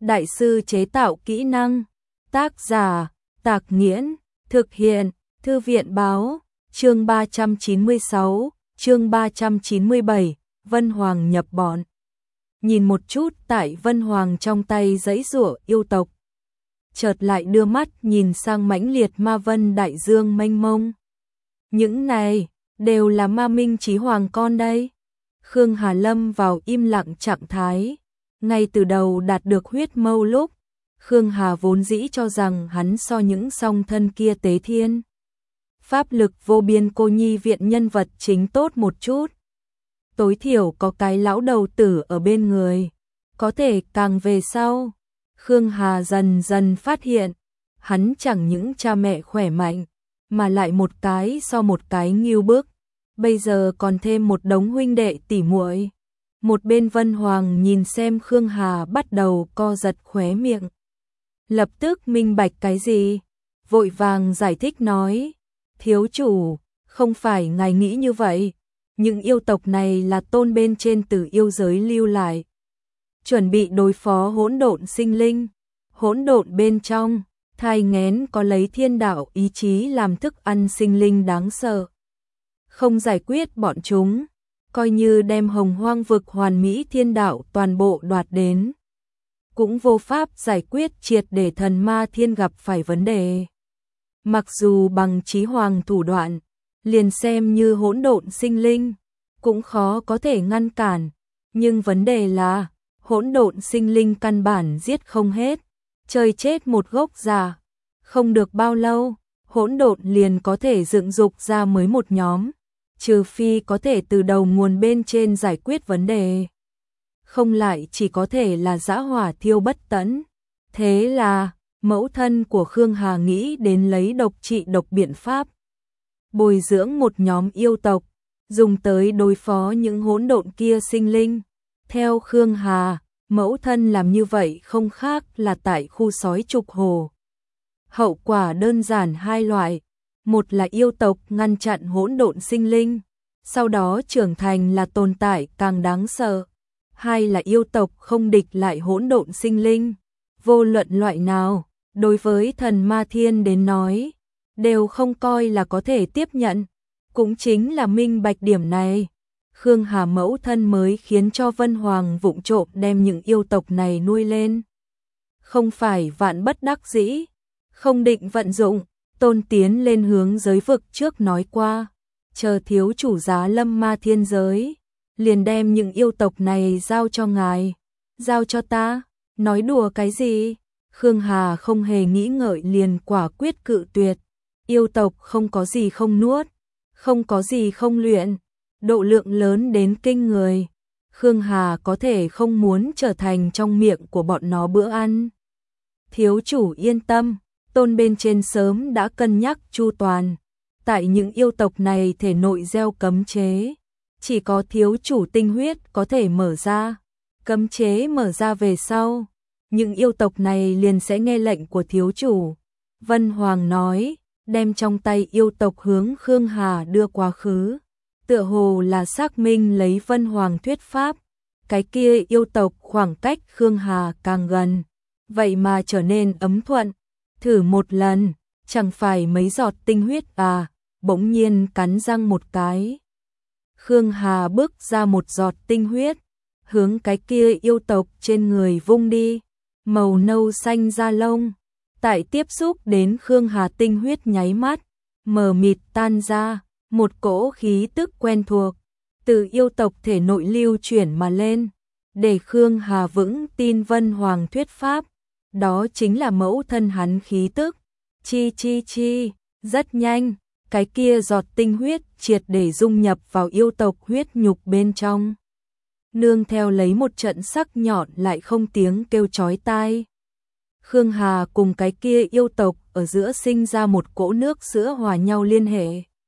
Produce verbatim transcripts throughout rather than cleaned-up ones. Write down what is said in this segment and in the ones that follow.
đại sư chế tạo kỹ năng. Tác giả, Tạc Nghiễn, thực hiện, Thư viện báo, chương ba trăm chín mươi sáu, chương ba trăm chín mươi bảy, Vân Hoàng nhập bọn. Nhìn một chút tại Vân Hoàng trong tay giãy giụa yêu tộc. Chợt lại đưa mắt nhìn sang mãnh liệt ma vân đại dương mênh mông. Những này, đều là ma minh chí hoàng con đây. Khương Hà lâm vào im lặng trạng thái. Ngay từ đầu đạt được huyết mâu lúc, Khương Hà vốn dĩ cho rằng hắn so những song thân kia tế thiên. Pháp lực vô biên cô nhi viện nhân vật chính tốt một chút. Tối thiểu có cái lão đầu tử ở bên người. Có thể càng về sau, Khương Hà dần dần phát hiện, hắn chẳng những cha mẹ khỏe mạnh, mà lại một cái so một cái nghiêu bức. Bây giờ còn thêm một đống huynh đệ tỉ muội. Một bên Vân Hoàng nhìn xem Khương Hà bắt đầu co giật khóe miệng. Lập tức minh bạch cái gì? Vội vàng giải thích nói. Thiếu chủ, không phải ngài nghĩ như vậy. Những yêu tộc này là tôn bên trên từ yêu giới lưu lại. Chuẩn bị đối phó hỗn độn sinh linh. Hỗn độn bên trong, thai nghén có lấy thiên đạo ý chí làm thức ăn sinh linh đáng sợ. Không giải quyết bọn chúng, coi như đem hồng hoang vực hoàn mỹ thiên đạo toàn bộ đoạt đến. Cũng vô pháp giải quyết triệt để thần ma thiên gặp phải vấn đề. Mặc dù bằng chí hoàng thủ đoạn, liền xem như hỗn độn sinh linh, cũng khó có thể ngăn cản. Nhưng vấn đề là, hỗn độn sinh linh căn bản giết không hết, chơi chết một gốc già. Không được bao lâu, hỗn độn liền có thể dựng dục ra mới một nhóm. Trừ phi có thể từ đầu nguồn bên trên giải quyết vấn đề. Không lại chỉ có thể là dã hỏa thiêu bất tận. Thế là, mẫu thân của Khương Hà nghĩ đến lấy độc trị độc biện pháp. Bồi dưỡng một nhóm yêu tộc, dùng tới đối phó những hỗn độn kia sinh linh. Theo Khương Hà, mẫu thân làm như vậy không khác là tại khu sói trục hồ. Hậu quả đơn giản hai loại. Một là yêu tộc ngăn chặn hỗn độn sinh linh, sau đó trưởng thành là tồn tại càng đáng sợ. Hai là yêu tộc không địch lại hỗn độn sinh linh. Vô luận loại nào, đối với thần ma thiên đến nói, đều không coi là có thể tiếp nhận. Cũng chính là minh bạch điểm này, Khương Hà mẫu thân mới khiến cho Vân Hoàng vụng trộm đem những yêu tộc này nuôi lên. Không phải vạn bất đắc dĩ, không định vận dụng. Tôn tiến lên hướng giới vực trước nói qua, chờ thiếu chủ giá lâm ma thiên giới, liền đem những yêu tộc này giao cho ngài. Giao cho ta? Nói đùa cái gì? Khương Hà không hề nghĩ ngợi liền quả quyết cự tuyệt. Yêu tộc không có gì không nuốt, không có gì không luyện, độ lượng lớn đến kinh người. Khương Hà có thể không muốn trở thành trong miệng của bọn nó bữa ăn. Thiếu chủ yên tâm. Tôn bên trên sớm đã cân nhắc chu toàn, tại những yêu tộc này thể nội gieo cấm chế, chỉ có thiếu chủ tinh huyết có thể mở ra. Cấm chế mở ra về sau, những yêu tộc này liền sẽ nghe lệnh của thiếu chủ. Vân Hoàng nói, đem trong tay yêu tộc hướng Khương Hà đưa quá khứ. Tựa hồ là xác minh lấy Vân Hoàng thuyết pháp, cái kia yêu tộc khoảng cách Khương Hà càng gần, vậy mà trở nên ấm thuận. Thử một lần, chẳng phải mấy giọt tinh huyết à, bỗng nhiên cắn răng một cái. Khương Hà bước ra một giọt tinh huyết, hướng cái kia yêu tộc trên người vung đi, màu nâu xanh da lông. Tại tiếp xúc đến Khương Hà tinh huyết nháy mắt, mờ mịt tan ra, một cỗ khí tức quen thuộc, từ yêu tộc thể nội lưu chuyển mà lên, để Khương Hà vững tin Vân Hoàng thuyết pháp. Đó chính là mẫu thân hắn khí tức. Chi chi chi, rất nhanh, cái kia giọt tinh huyết triệt để dung nhập vào yêu tộc huyết nhục bên trong. Nương theo lấy một trận sắc nhọn lại không tiếng kêu chói tai. Khương Hà cùng cái kia yêu tộc ở giữa sinh ra một cỗ nước sữa hòa nhau liên hệ.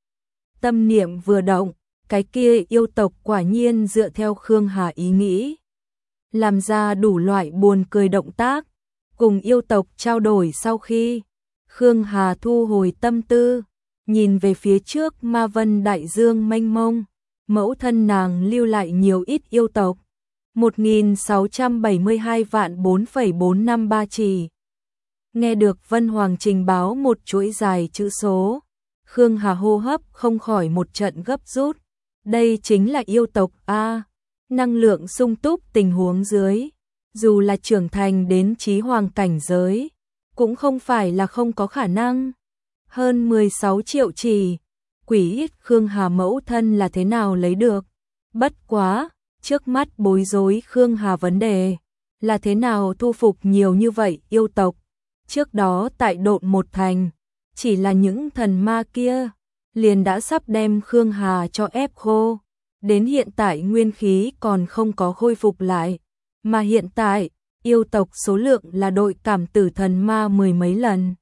Tâm niệm vừa động, cái kia yêu tộc quả nhiên dựa theo Khương Hà ý nghĩ, làm ra đủ loại buồn cười động tác. Cùng yêu tộc trao đổi sau khi, Khương Hà thu hồi tâm tư, nhìn về phía trước ma vân đại dương mênh mông, mẫu thân nàng lưu lại nhiều ít yêu tộc. một nghìn sáu trăm bảy mươi hai vạn bốn phẩy bốn năm ba chỉ. Nghe được Vân Hoàng trình báo một chuỗi dài chữ số, Khương Hà hô hấp không khỏi một trận gấp rút. Đây chính là yêu tộc a, năng lượng sung túc tình huống dưới, dù là trưởng thành đến chí hoàng cảnh giới, cũng không phải là không có khả năng. Hơn mười sáu triệu chỉ, quỷ ít Khương Hà mẫu thân là thế nào lấy được? Bất quá, trước mắt bối rối Khương Hà vấn đề là thế nào thu phục nhiều như vậy yêu tộc. Trước đó tại Độn một thành, chỉ là những thần ma kia liền đã sắp đem Khương Hà cho ép khô. Đến hiện tại nguyên khí còn không có khôi phục lại, mà hiện tại yêu tộc số lượng là đội cảm tử thần ma mười mấy lần.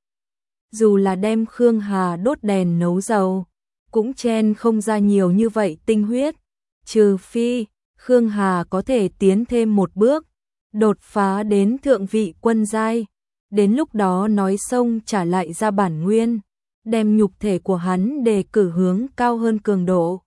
Dù là đem Khương Hà đốt đèn nấu dầu, cũng chen không ra nhiều như vậy tinh huyết, trừ phi Khương Hà có thể tiến thêm một bước, đột phá đến thượng vị quân giai. Đến lúc đó nói xong trả lại ra bản nguyên, đem nhục thể của hắn đề cử hướng cao hơn cường độ.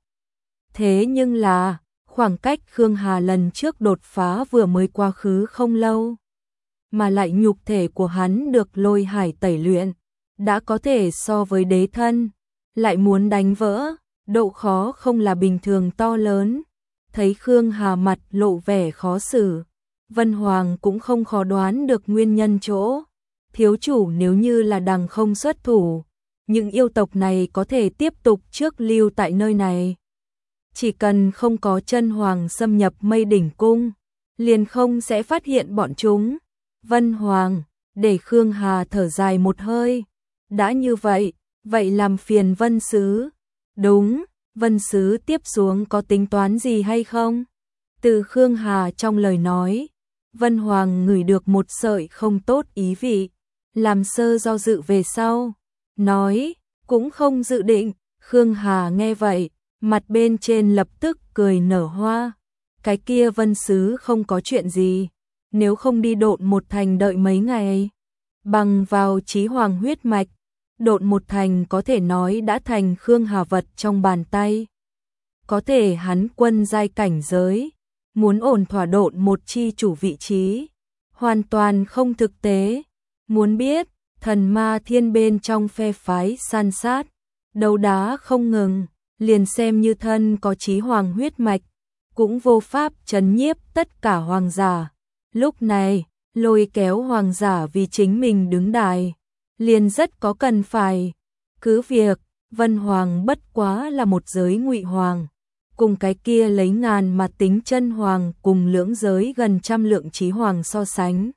Thế nhưng là, khoảng cách Khương Hà lần trước đột phá vừa mới quá khứ không lâu, mà lại nhục thể của hắn được lôi hải tẩy luyện, đã có thể so với đế thân, lại muốn đánh vỡ, độ khó không là bình thường to lớn. Thấy Khương Hà mặt lộ vẻ khó xử, Vân Hoàng cũng không khó đoán được nguyên nhân chỗ. Thiếu chủ nếu như là đằng không xuất thủ, những yêu tộc này có thể tiếp tục trước lưu tại nơi này. Chỉ cần không có chân hoàng xâm nhập Mây Đỉnh Cung, liền không sẽ phát hiện bọn chúng. Vân Hoàng, để Khương Hà thở dài một hơi. Đã như vậy, vậy làm phiền Vân Sứ. Đúng, Vân Sứ tiếp xuống có tính toán gì hay không? Từ Khương Hà trong lời nói, Vân Hoàng ngửi được một sợi không tốt ý vị. Làm sơ do dự về sau, nói, cũng không dự định. Khương Hà nghe vậy, mặt bên trên lập tức cười nở hoa. Cái kia Vân Sứ không có chuyện gì, nếu không đi Độn một thành đợi mấy ngày. Bằng vào chí hoàng huyết mạch, Độn một thành có thể nói đã thành Khương Hà vật trong bàn tay. Có thể hắn quân giai cảnh giới, muốn ổn thỏa Độn một chi chủ vị trí, hoàn toàn không thực tế. Muốn biết, thần ma thiên bên trong phe phái san sát, đấu đá không ngừng, liền xem như thân có chí hoàng huyết mạch, cũng vô pháp trấn nhiếp tất cả hoàng giả. Lúc này, lôi kéo hoàng giả vì chính mình đứng đài, liền rất có cần phải. Cứ việc, Vân Hoàng bất quá là một giới ngụy hoàng, cùng cái kia lấy ngàn mà tính chân hoàng cùng lưỡng giới gần trăm lượng chí hoàng so sánh.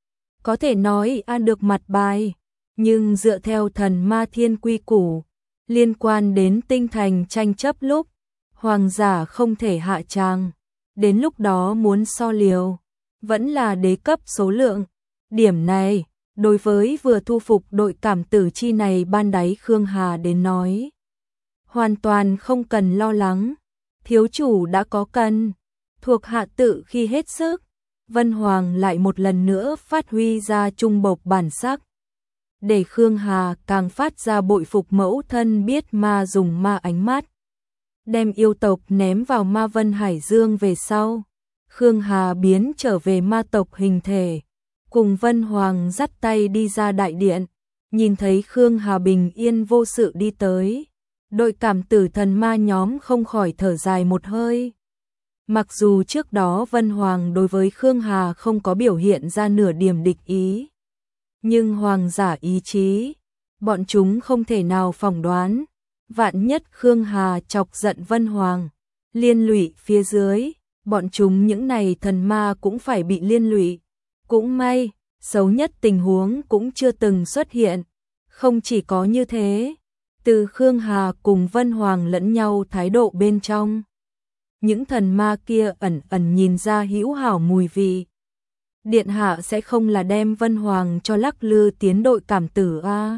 Có thể nói ăn được mặt bài, nhưng dựa theo thần ma thiên quy củ, liên quan đến tinh thành tranh chấp lúc, hoàng giả không thể hạ tràng. Đến lúc đó muốn so liều, vẫn là đế cấp số lượng. Điểm này, đối với vừa thu phục đội cảm tử chi này ban đáy Khương Hà đến nói, hoàn toàn không cần lo lắng. Thiếu chủ đã có cần, thuộc hạ tự khi hết sức. Vân Hoàng lại một lần nữa phát huy ra trung bộc bản sắc, để Khương Hà càng phát ra bội phục mẫu thân biết ma dùng ma ánh mắt. Đem yêu tộc ném vào ma vân hải dương về sau, Khương Hà biến trở về ma tộc hình thể, cùng Vân Hoàng dắt tay đi ra đại điện, nhìn thấy Khương Hà bình yên vô sự đi tới. Đội cảm tử thần ma nhóm không khỏi thở dài một hơi. Mặc dù trước đó Vân Hoàng đối với Khương Hà không có biểu hiện ra nửa điểm địch ý, nhưng hoàng giả ý chí, bọn chúng không thể nào phỏng đoán. Vạn nhất Khương Hà chọc giận Vân Hoàng, liên lụy phía dưới, bọn chúng những này thần ma cũng phải bị liên lụy. Cũng may, xấu nhất tình huống cũng chưa từng xuất hiện. Không chỉ có như thế, từ Khương Hà cùng Vân Hoàng lẫn nhau thái độ bên trong, những thần ma kia ẩn ẩn nhìn ra hữu hảo mùi vị. Điện hạ sẽ không là đem Vân Hoàng cho lắc lư tiến đội cảm tử a?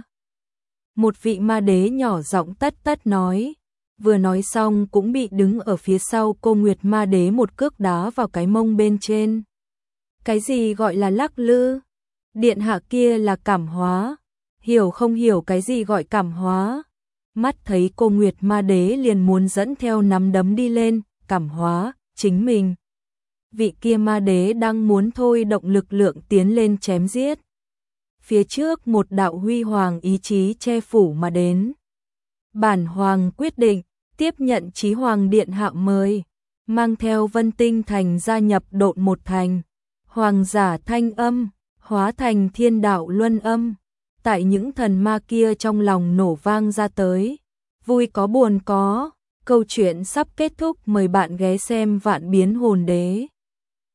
Một vị ma đế nhỏ giọng tất tất nói, vừa nói xong cũng bị đứng ở phía sau cô Nguyệt ma đế một cước đá vào cái mông bên trên. Cái gì gọi là lắc lư? Điện hạ kia là cảm hóa, hiểu không hiểu cái gì gọi cảm hóa? Mắt thấy cô Nguyệt ma đế liền muốn dẫn theo nắm đấm đi lên, cảm hóa, chính mình. vị kia ma đế đang muốn thôi động lực lượng tiến lên chém giết. Phía trước một đạo huy hoàng ý chí che phủ mà đến. Bản hoàng quyết định tiếp nhận Chí Hoàng điện hạ mời, mang theo Vân Tinh Thành gia nhập Độn một thành. Hoàng giả thanh âm hóa thành thiên đạo luân âm, tại những thần ma kia trong lòng nổ vang ra tới. Vui có buồn có, câu chuyện sắp kết thúc, mời bạn ghé xem Vạn Biến Hồn Đế.